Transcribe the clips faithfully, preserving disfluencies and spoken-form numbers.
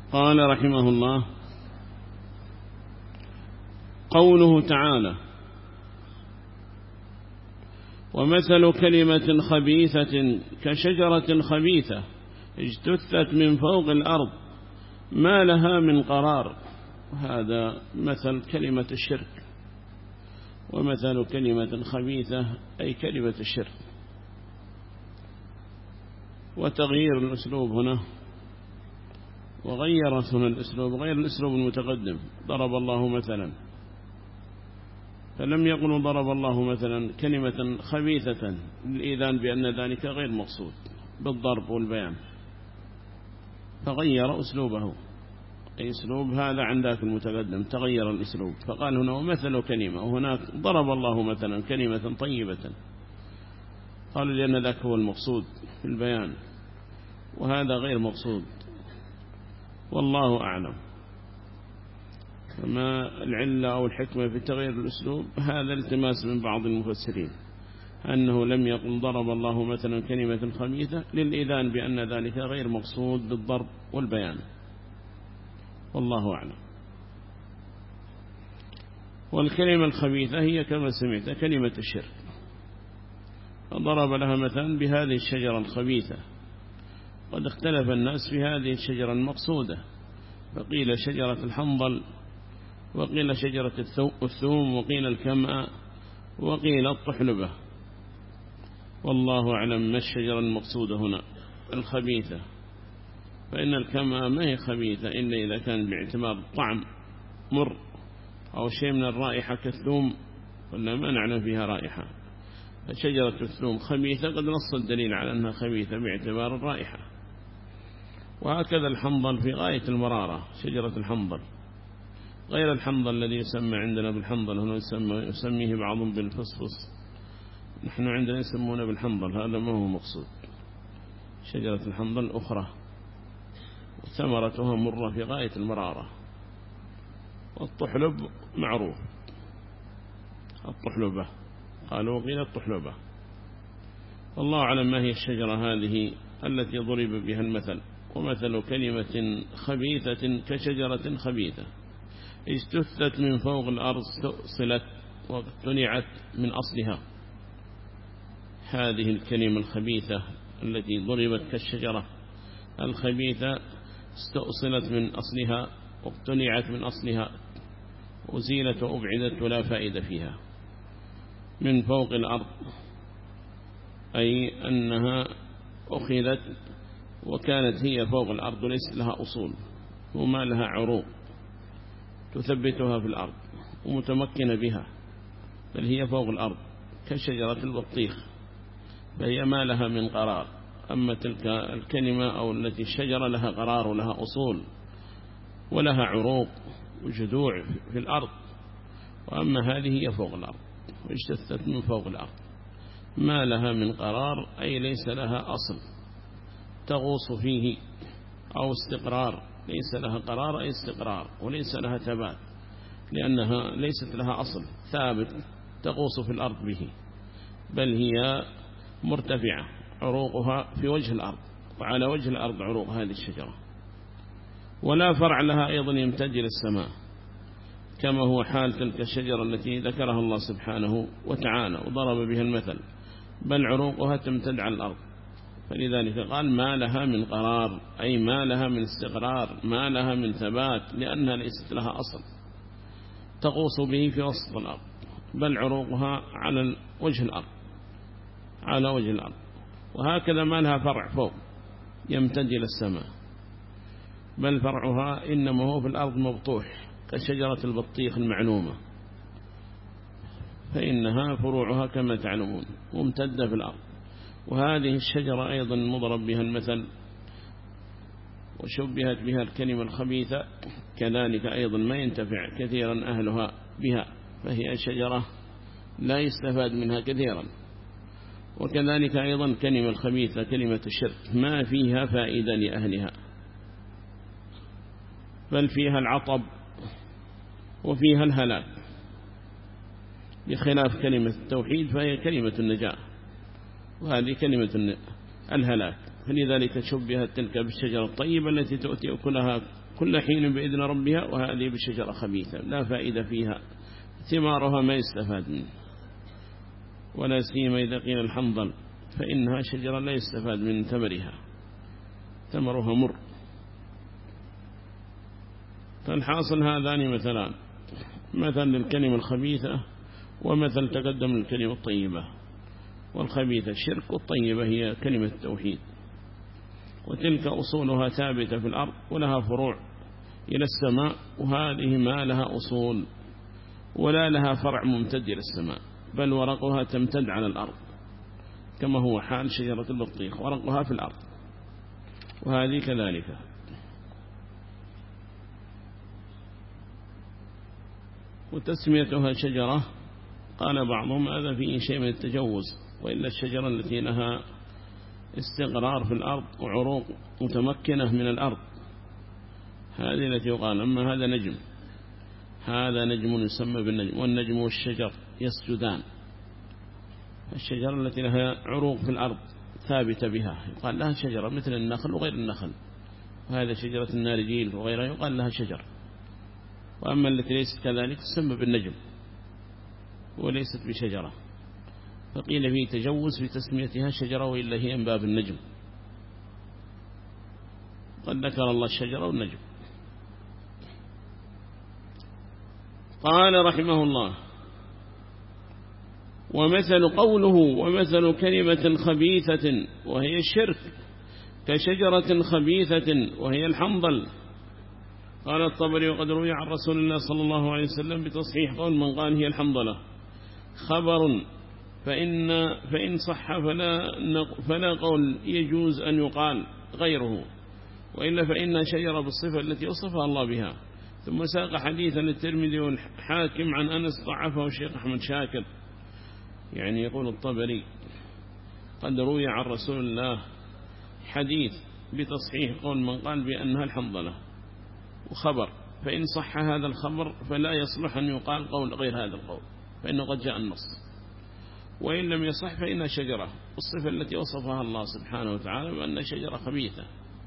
قال رحمه الله: قوله تعالى: ومثل كلمة خبيثة كشجرة خبيثة اجتثت من فوق الأرض ما لها من قرار. هذا مثل كلمة الشرك. ومثل كلمة خبيثة أي كلمة الشرك. وتغيير الأسلوب هنا، وغيرت هنا الأسلوب غير الأسلوب المتقدم. ضرب الله مثلا، فلم يقل ضرب الله مثلا كلمة خبيثة للإذان بأن ذلك غير مقصود بالضرب والبيان، فغير أسلوبه، أي أسلوب هذا عن ذاك المتقدم، تغير الأسلوب. فقال هنا ومثل كلمة، وهناك ضرب الله مثلا كلمة طيبة، قالوا لأن ذاك هو المقصود في البيان، وهذا غير مقصود، والله أعلم. فما العلة أو الحكمة في تغيير الأسلوب؟ هذا التماس من بعض المفسرين أنه لم يقل ضرب الله مثلا كلمة خبيثة للإذان بأن ذلك غير مقصود بالضرب والبيان، والله أعلم. والكلمة الخبيثة هي كما سمعت كلمة الشرك، فضرب لها مثلا بهذه الشجرة الخبيثة. قد اختلف الناس في هذه الشجرة المقصودة، فقيل شجرة الحنظل، وقيل شجرة الثوم، وقيل الكمأ، وقيل الطحلبة، والله أعلم ما الشجرة المقصودة هنا الخبيثة. فإن الكمأ ما هي خبيثة إلا إذا كان باعتبار الطعم مر أو شيء من الرائحة كالثوم، ولا ما نعلم فيها رائحة. فشجرة الثوم خبيثة قد نص الدليل على أنها خبيثة باعتبار الرائحة. وهكذا الحنظل في غاية المرارة، شجرة الحنظل غير الحنظل الذي يسمى عندنا بالحنظل، هنا يسمى يسميه بعضهم بالفصفص، نحن عندنا يسمونه بالحنظل، هذا ما هو مقصود. شجرة الحنظل أخرى ثمرتها مرة في غاية المرارة. والطحلب معروف، الطحلبة قالوا قيل الطحلبة. والله أعلم ما هي الشجرة هذه التي ضرب بها المثل. ومثل كلمة خبيثة كشجرة خبيثة اجتثت من فوق الأرض استؤصلت واقتنعت من أصلها. هذه الكلمة الخبيثة التي ضربت كالشجرة الخبيثة استؤصلت من أصلها واقتنعت من أصلها، وزيلت وأبعدت ولا فائدة فيها. من فوق الأرض أي أنها أخذت وكانت هي فوق الأرض وليس لها أصول وما لها عروق تثبتها في الأرض ومتمكنة بها، بل هي فوق الأرض كشجرة البطيخ، فهي ما لها من قرار. أما تلك الكلمة أو التي الشجرة لها قرار ولها أصول ولها عروق وجذوع في الأرض، وأما هذه هي فوق الأرض واجتثت من فوق الأرض، ما لها من قرار أي ليس لها أصل تغوص فيه أو استقرار، ليس لها قرار أي استقرار، وليس لها ثبات لأنها ليست لها أصل ثابت تغوص في الأرض به، بل هي مرتفعة عروقها في وجه الأرض، وعلى وجه الأرض عروق هذه الشجرة. ولا فرع لها أيضا يمتد إلى السماء كما هو حال تلك الشجرة التي ذكرها الله سبحانه وتعالى وضرب بها المثل، بل عروقها تمتد على الأرض. فلذلك قال ما لها من قرار أي ما لها من استقرار، ما لها من ثبات، لأنها ليست لها أصل تغوص به في وسط الأرض، بل عروقها على وجه الأرض على وجه الأرض. وهكذا ما لها فرع فوق يمتد إلى السماء، بل فرعها إنما هو في الأرض مبطوح كشجرة البطيخ المعلومة، فإنها فروعها كما تعلمون ممتدة في الأرض. وهذه الشجرة أيضا مضرب بها المثل وشبهت بها الكلمة الخبيثة، كذلك أيضا ما ينتفع كثيرا أهلها بها، فهي شجرة لا يستفاد منها كثيرا. وكذلك أيضا كلمة الخبيثة كلمة الشرك ما فيها فائدة لأهلها، بل فيها العطب وفيها الهلاك، بخلاف كلمة التوحيد فهي كلمة النجاة، وهذه كلمة الهلاك. فلذلك شبهت تلك بالشجرة الطيبة التي تؤتي أكلها كل حين بإذن ربها، وهذه بالشجرة خبيثة لا فائدة فيها، ثمارها ما يستفاد منه، ولا سيما إذا قيل الحنظل فإنها شجرة لا يستفاد من ثمرها، ثمرها مر. فالحاصل هذان مثلان، مثل للكلمة الخبيثة ومثل تقدم للكلمة الطيبة. والخبيثة الشرك، والطيبة هي كلمة التوحيد، وتلك أصولها ثابتة في الأرض ولها فروع إلى السماء، وهذه ما لها أصول ولا لها فرع ممتد إلى السماء، بل ورقها تمتد على الأرض كما هو حال شجرة البطيخ، ورقها في الأرض، وهذه كذلك. وتسميتها شجرة قال بعضهم هذا فيه شيء من التجوز، وإلا الشجرة التي لها استقرار في الأرض وعروق متمكنة من الأرض هذه التي يقال. أما هذا نجم، هذا نجم يسمى بالنجم، والنجم والشجر يسجدان. الشجرة التي لها عروق في الأرض ثابتة بها يقال لها شجرة، مثل النخل وغير النخل، وهذا شجرة النارجيل وغيرها يقال لها شجر. وأما التي ليست كذلك تسمى بالنجم وليست بشجرة، فقيل فيه تجوز في تسميتها شجرة، وإلا هي من باب النجم. قد ذكر الله الشجرة والنجم. قال رحمه الله: ومثل قوله ومثل كلمة خبيثة وهي الشرك كشجرة خبيثة وهي الحنظل. قال الطبري: وقد روي عن رسول الله صلى الله عليه وسلم بتصحيح قول من قال هي الحنظلة خبر، فإن, فإن صح فلا, فلا قول يجوز أن يقال غيره، وإلا فإنها شجرة بالصفة التي وصفها الله بها. ثم ساق حديثا للترمذي والحاكم عن أنس ضعفه الشيخ أحمد شاكر. يعني يقول الطبري: قد روي عن رسول الله حديث بتصحيح قول من قال بأنها الحنظلة وخبر، فإن صح هذا الخبر فلا يصلح أن يقال قول غير هذا القول، فإنه قد جاء النص. وإن لم يصح فإنها شجرة الصفة التي وصفها الله سبحانه وتعالى بأنها شجرة خبيثة.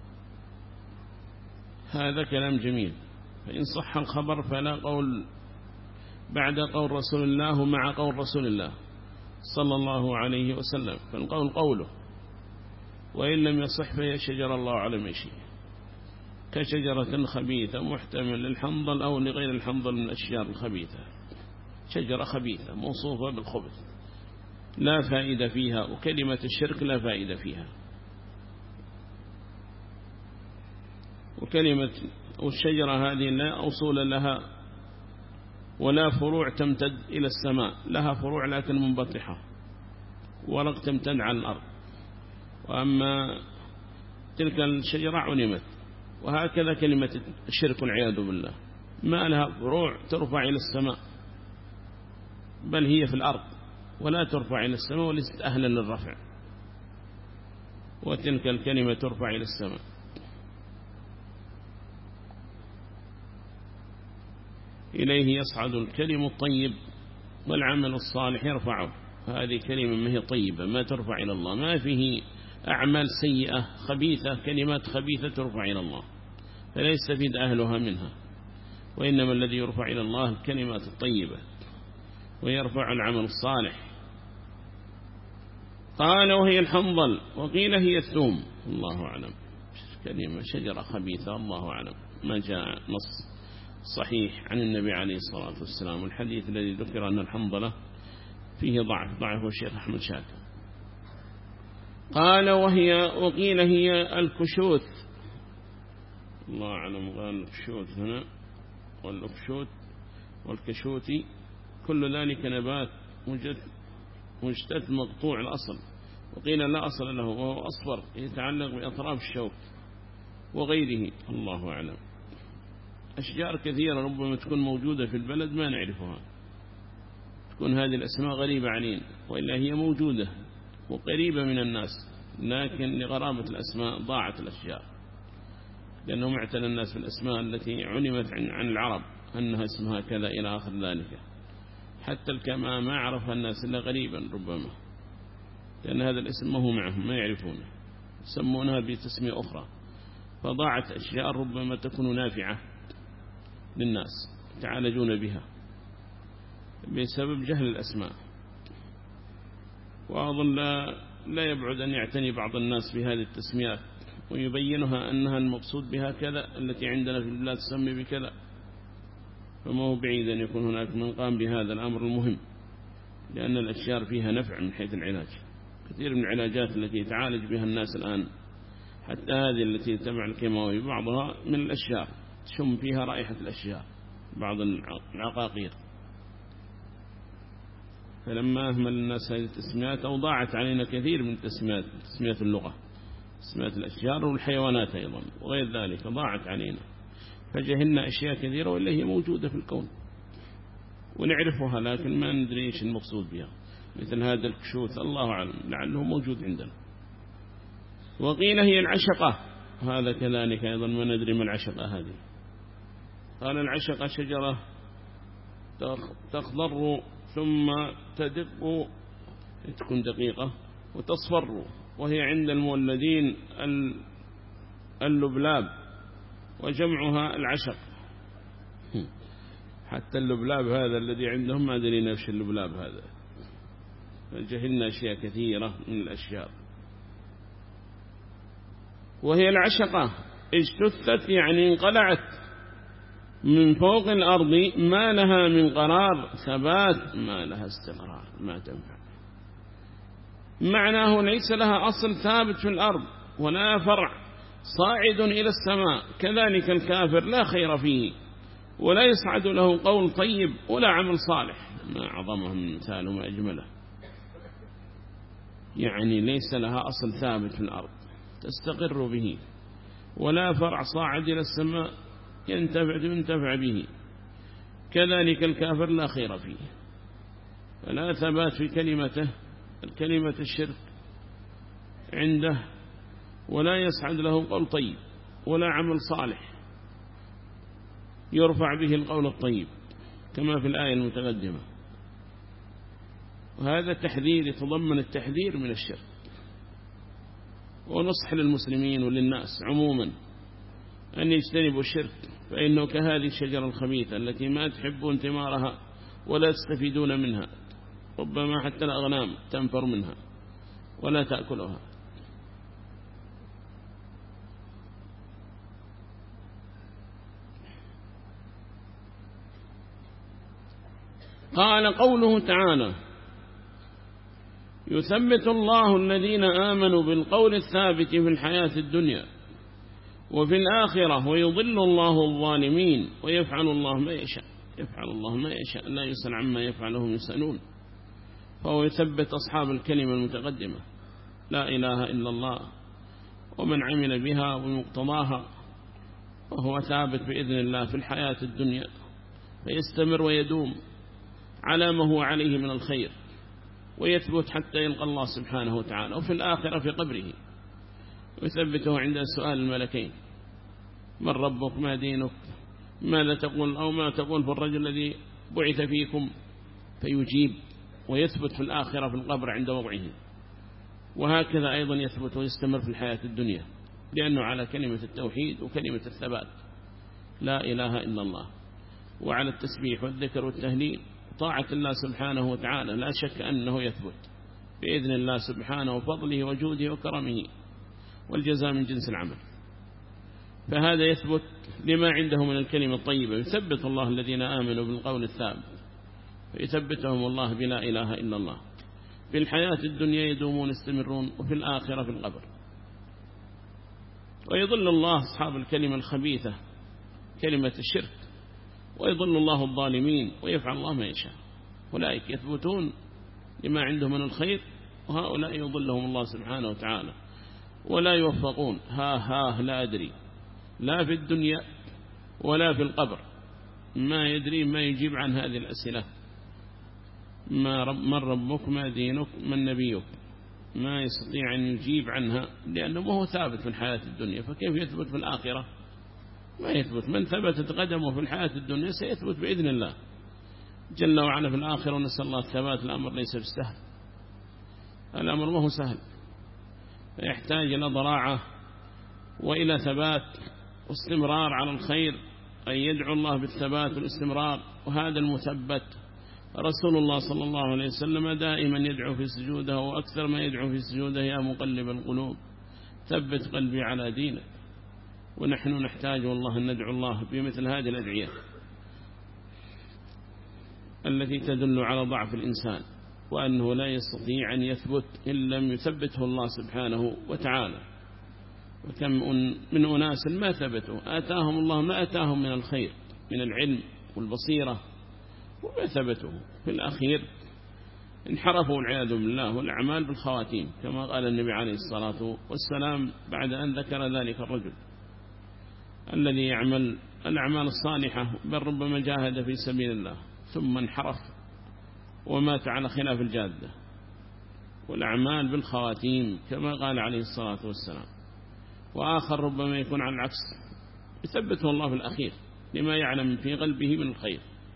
هذا كلام جميل. فإن صح الخبر فلا قول بعد قول رسول الله مع قول رسول الله صلى الله عليه وسلم، فالقول قوله. وإن لم يصح فهي شجرة الله أعلم شيء، كشجرة خبيثة محتمل للحنظل أو لغير الحنظل من الأشجار الخبيثة. شجرة خبيثة موصوفة بالخبث لا فائدة فيها، وكلمة الشرك لا فائدة فيها. وكلمة والشجرة هذه لا أصول لها ولا فروع تمتد إلى السماء، لها فروع لكن منبطحة، ورق تمتد على الأرض. وأما تلك الشجرة علمت. وهكذا كلمة الشرك والعياذ بالله ما لها فروع ترفع إلى السماء، بل هي في الأرض ولا ترفع إلى السماء وليست أهلا للرفع، وتلك الكلمة ترفع إلى السماء. إليه يصعد الكلم الطيب والعمل الصالح يرفعه. هذه كلمة ما هي طيبة ما ترفع إلى الله، ما فيه أعمال سيئة خبيثة، كلمات خبيثة ترفع إلى الله فلا يستفيد أهلها منها، وإنما الذي يرفع إلى الله الكلمات الطيبة ويرفع العمل الصالح. قال: وهي الحنظل، وقيل هي الثوم، الله أعلم. كلمة شجرة خبيثة الله أعلم، ما جاء نص صحيح عن النبي عليه الصلاة والسلام. والحديث الذي ذكر أن الحنظلة فيه ضعف ضعفه الشيخ أحمد شاكر. قال: وهي وقيل هي الكشوت، الله أعلم. قال الكشوت هنا والأكشوت والكشوتي كل ذلك نبات مجتث مقطوع الأصل، وقيل لا أصل له وهو أصفر يتعلق بأطراف الشوك وغيره، الله أعلم. أشجار كثيرة ربما تكون موجودة في البلد ما نعرفها، تكون هذه الأسماء غريبة علينا، وإلا هي موجودة وقريبة من الناس، لكن لغرابة الأسماء ضاعت الأشجار، لأنهم اعتنى الناس بالأسماء التي علمت عن العرب أنها اسمها كذا إلى آخر ذلك. حتى الكماء ما عرفها الناس إلا غريبا ربما، لأن هذا الاسم ما هو معهم ما يعرفونه، يسمونها بتسمية أخرى. فضاعت أشياء ربما تكون نافعة للناس يتعالجون بها بسبب جهل الأسماء. وأظن لا, لا يبعد أن يعتني بعض الناس بهذه التسميات ويبينها أنها المقصود بها كذا، التي عندنا في البلاد تسمي بكذا. فما هو بعيد أن يكون هناك من قام بهذا الأمر المهم، لأن الأشجار فيها نفع من حيث العلاج. كثير من العلاجات التي يتعالج بها الناس الآن، حتى هذه التي تبع الكيماوي بعضها من الأشجار، تشم فيها رائحة الأشجار بعض العقاقير. فلما أهمل الناس هذه التسميات أوضاعت علينا كثير من تسميات تسميات اللغة، تسميات الأشجار والحيوانات أيضا وغير ذلك ضاعت علينا، فجهلنا أشياء كثيرة وإلا هي موجودة في الكون ونعرفها لكن ما ندري إيش المقصود بها. مثل هذا الكشوث الله أعلم لعله موجود عندنا. وقيل هي العشقة، هذا كذلك أيضا ما ندري ما العشقة هذه. قال العشقة شجرة تخضر ثم تدق تكون دقيقة وتصفر، وهي عند المولدين اللبلاب وجمعها العشق. حتى اللبلاب هذا الذي عندهم ما أدري نفس اللبلاب هذا، فجهلنا أشياء كثيرة من الأشياء. وهي العشقة اجتثت يعني انقلعت من فوق الأرض، ما لها من قرار ثبات، ما لها استقرار، ما تنفع. معناه ليس لها أصل ثابت في الأرض ولا فرع صاعد إلى السماء. كذلك الكافر لا خير فيه ولا يصعد له قول طيب ولا عمل صالح. ما أعظمه من مثال وما أجمله. يعني ليس لها أصل ثابت في الأرض تستقر به ولا فرع صاعد إلى السماء ينتفع ينتفع به. كذلك الكافر لا خير فيه فلا ثبات في كلمته، الكلمة الشرك عنده، ولا يسعد له قول طيب ولا عمل صالح يرفع به القول الطيب كما في الآية المتقدمة. وهذا تحذير يتضمن التحذير من الشرك، ونصح للمسلمين وللناس عموما أن يجتنبوا الشرك، فإنه كهذه الشجرة الخبيثة التي ما تحبون ثمارها ولا تستفيدون منها، ربما حتى الأغنام تنفر منها ولا تأكلها. قال قوله تعالى: يثبت الله الذين آمنوا بالقول الثابت في الحياة الدنيا وفي الآخرة ويضل الله الظالمين ويفعل الله ما يشاء. يفعل الله ما يشاء، لا يسأل عما يفعلهم يسألون. فهو يثبت أصحاب الكلمة المتقدمة لا إله إلا الله ومن عمل بها ومقتضاها، وهو ثابت بإذن الله في الحياة الدنيا، فيستمر ويدوم على ما هو عليه من الخير، ويثبت حتى يلقى الله سبحانه وتعالى، وفي الآخرة في قبره ويثبته عند سؤال الملكين: من ربك، ما دينك، ماذا تقول أو ما تقول في الرجل الذي بعث فيكم، فيجيب ويثبت في الآخرة في القبر عند وضعه. وهكذا أيضا يثبت ويستمر في الحياة الدنيا، لأنه على كلمة التوحيد وكلمة الثبات لا إله إلا الله، وعلى التسبيح والذكر والتهليل طاعة الله سبحانه وتعالى. لا شك أنه يثبت بإذن الله سبحانه وفضله وجوده وكرمه، والجزاء من جنس العمل. فهذا يثبت لما عنده من الكلمة الطيبة. يثبت الله الذين آمنوا بالقول الثابت، فيثبتهم الله بلا إله إلا الله. في الحياة الدنيا يدومون يستمرون، وفي الآخرة في القبر. ويضل الله أصحاب الكلمة الخبيثة كلمة الشرك، ويضل الله الظالمين ويفعل الله ما يشاء. أولئك يثبتون لما عندهم من الخير، وهؤلاء يضلهم الله سبحانه وتعالى ولا يوفقون. ها ها لا أدري، لا في الدنيا ولا في القبر، ما يدري ما يجيب عن هذه الأسئلة: ما رب من ربك، ما دينك، من نبيك، ما يستطيع أن يجيب عنها، لأنه ما هو ثابت في الحياة الدنيا، فكيف يثبت في الآخرة؟ ما يثبت. من ثبتت قدمه في الحياة الدنيا سيثبت بإذن الله جل وعلا في الآخرة، ونسأل الله الثبات. الأمر ليس بالسهل، الأمر ما هو سهل. فيحتاج إلى ضراعة وإلى ثبات واستمرار على الخير، أن يدعو الله بالثبات والاستمرار. وهذا المثبت رسول الله صلى الله عليه وسلم دائما يدعو في سجوده، وأكثر ما يدعو في سجوده يا مقلب القلوب ثبت قلبي على دينك. ونحن نحتاج والله أن ندعو الله بمثل هذه الأدعية التي تدل على ضعف الإنسان، وأنه لا يستطيع أن يثبت إن لم يثبته الله سبحانه وتعالى. وكم من أناس ما ثبتوا، آتاهم الله ما آتاهم من الخير من العلم والبصيرة وما ثبتوا، في الأخير انحرفوا والعياذ بالله، والأعمال بالخواتيم كما قال النبي عليه الصلاة والسلام بعد أن ذكر ذلك الرجل الذي يعمل الأعمال الصالحة بل ربما جاهد في سبيل الله ثم انحرف ومات على خلاف الجادة، والأعمال بالخواتيم كما قال عليه الصلاة والسلام. وآخر ربما يكون على العكس، يثبته الله في الأخير لما يعلم في قلبه من الخير.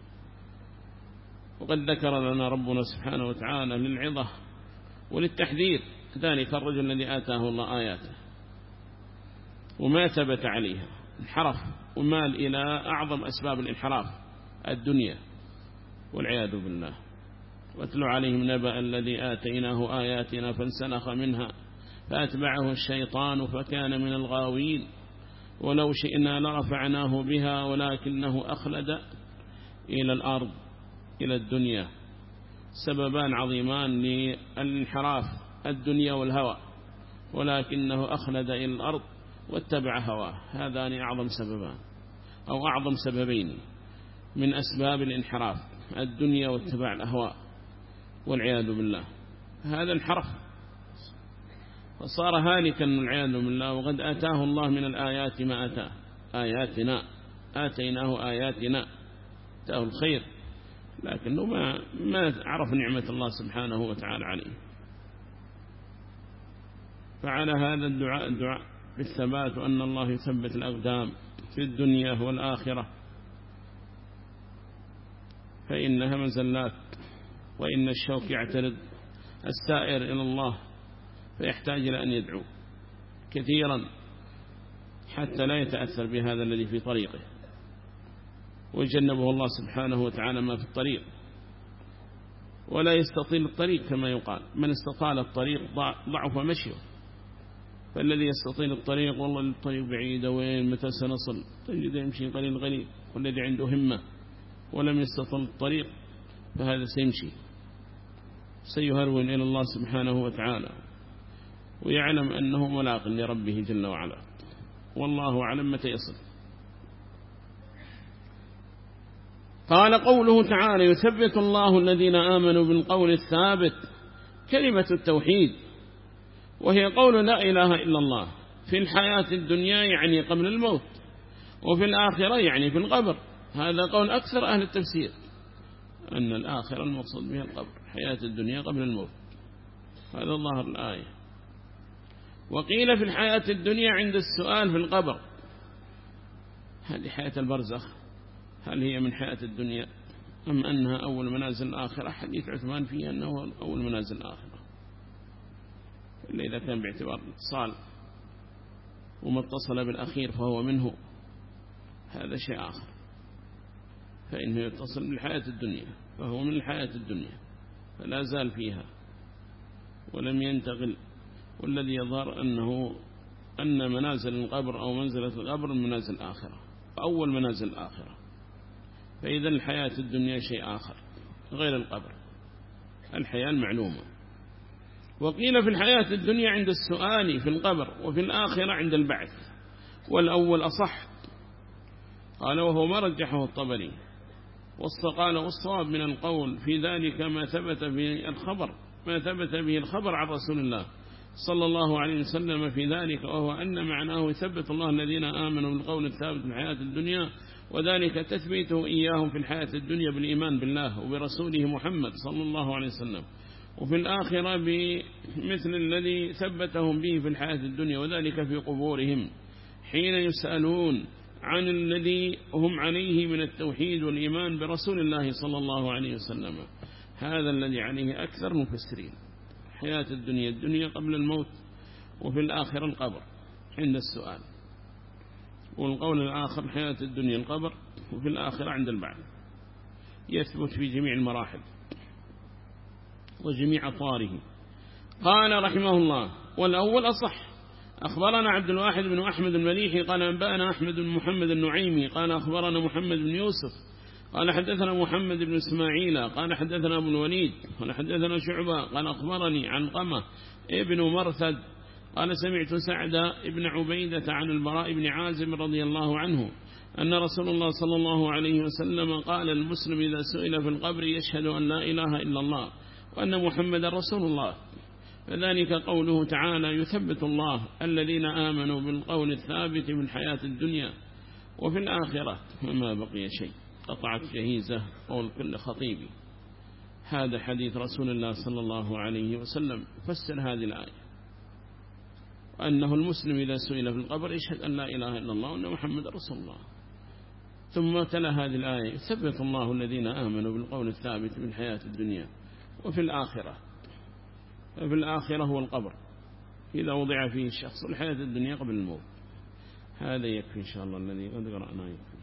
وقد ذكر لنا ربنا سبحانه وتعالى للعظة وللتحذير ذلك الرجل الذي آتاه الله آياته وما ثبت عليها، انحرف ومال إلى أعظم أسباب الانحراف الدنيا والعياذ بالله. واتل عليهم نبأ الذي آتيناه آياتنا فانسلخ منها فأتبعه الشيطان فكان من الغاوين ولو شئنا لرفعناه بها ولكنه أخلد إلى الأرض إلى الدنيا. سببان عظيمان للانحراف الدنيا والهوى، ولكنه أخلد إلى الأرض واتبع هواه. هذان أعظم سببان أو أعظم سببين من أسباب الانحراف، الدنيا واتباع الأهواء والعياذ بالله. هذا انحرف فصار هالكا والعياذ بالله. وقد آتاه الله من الآيات ما آتاه، آياتنا آتيناه آياتنا، آتاه الخير، لكنه ما ما عرف نعمة الله سبحانه وتعالى عليه. فعلى هذا الدعاء الدعاء بالثبات، وأن الله يثبت الأقدام في الدنيا والآخرة، فإنها مزلات، وإن الشوك يعترض السائر إلى الله فيحتاج إلى أن يدعو كثيرا حتى لا يتأثر بهذا الذي في طريقه، ويجنبه الله سبحانه وتعالى ما في الطريق، ولا يستطيل الطريق كما يقال. من استطال الطريق ضعف مشيه، فالذي يستطيل الطريق والله الطريق بعيدة وين متى سنصل تجد يمشي قليل قليل، والذي عنده همة ولم يستطل الطريق فهذا سيمشي سيهرول إلى الله سبحانه وتعالى، ويعلم أنه ملاق لربه جل وعلا، والله أعلم متى يصل. قال قوله تعالى يثبت الله الذين آمنوا بالقول الثابت، كلمة التوحيد وهي قول لا إله إلا الله في الحياة الدنيا يعني قبل الموت، وفي الآخرة يعني في القبر. هذا قول أكثر أهل التفسير أن الآخرة المقصود بها القبر، حياة الدنيا قبل الموت، هذا ظاهر الآية. وقيل في الحياة الدنيا عند السؤال في القبر. هذه حياة البرزخ هل هي من حياة الدنيا أم أنها أول منازل الآخرة؟ حديث عثمان فيه أنه أول منازل الآخرة، إلا إذا كان باعتبار الاتصال، وما اتصل بالأخير فهو منه، هذا شيء آخر. فإنه يتصل بالحياة الدنيا فهو من الحياة الدنيا فلا زال فيها ولم ينتقل. والذي يظهر أنه أن منازل القبر أو منزلة القبر منازل الآخرة، أول منازل الآخرة. فإذا الحياة الدنيا شيء آخر غير القبر، الحياة المعلومة. وقيل في الحياة الدنيا عند السؤال في القبر، وفي الآخرة عند البعث، والأول أصح. قال وهو ما رجحه الطبري، قال والصواب من القول في ذلك ما ثبت به الخبر ما ثبت به الخبر عن رسول الله صلى الله عليه وسلم في ذلك، وهو أن معناه يثبت الله الذين آمنوا بالقول الثابت في الحياة الدنيا، وذلك تثبيته إياهم في الحياة الدنيا بالإيمان بالله وبرسوله محمد صلى الله عليه وسلم، وفي الآخرة بمثل الذي ثبتهم به في الحياة الدنيا، وذلك في قبورهم حين يسألون عن الذي هم عليه من التوحيد والإيمان برسول الله صلى الله عليه وسلم. هذا الذي عليه أكثر مفسرين، حياة الدنيا الدنيا قبل الموت، وفي الآخرة القبر عند السؤال، والقول الآخر حياة الدنيا القبر، وفي الآخرة عند البعث، يثبت في جميع المراحل وجميع أطواره. قال رحمه الله: والأول أصح. أخبرنا عبد الواحد بن أحمد المليحي قال أنبأنا أحمد بن محمد النعيمي قال أخبرنا محمد بن يوسف قال حدثنا محمد بن إسماعيل قال حدثنا أبو الوليد قال حدثنا شعبة قال أخبرني عن قمة ابن مرثد قال سمعت سعد بن عبيدة عن البراء بن عازم رضي الله عنه أن رسول الله صلى الله عليه وسلم قال: المسلم إذا سئل في القبر يشهد أن لا إله إلا الله وأن محمد رسول الله. فذلك قوله تعالى: يثبت الله الذين آمنوا بالقول الثابت في الحياة الدنيا وفي الآخرة وما بقي شيء. قطعت جهيزة قول كل خطيبي. هذا حديث رسول الله صلى الله عليه وسلم فسر هذه الآية، وأنه المسلم إذا سئل في القبر يشهد أن لا إله إلا الله وأن محمد رسول الله. ثم تلا هذه الآية: يثبت الله الذين آمنوا بالقول الثابت في الحياة الدنيا وفي الآخرة. ففي الآخرة هو القبر إذا وضع فيه الشخص الحياة الدنيا قبل الموت. هذا يكفي إن شاء الله الذي قد قرأناه.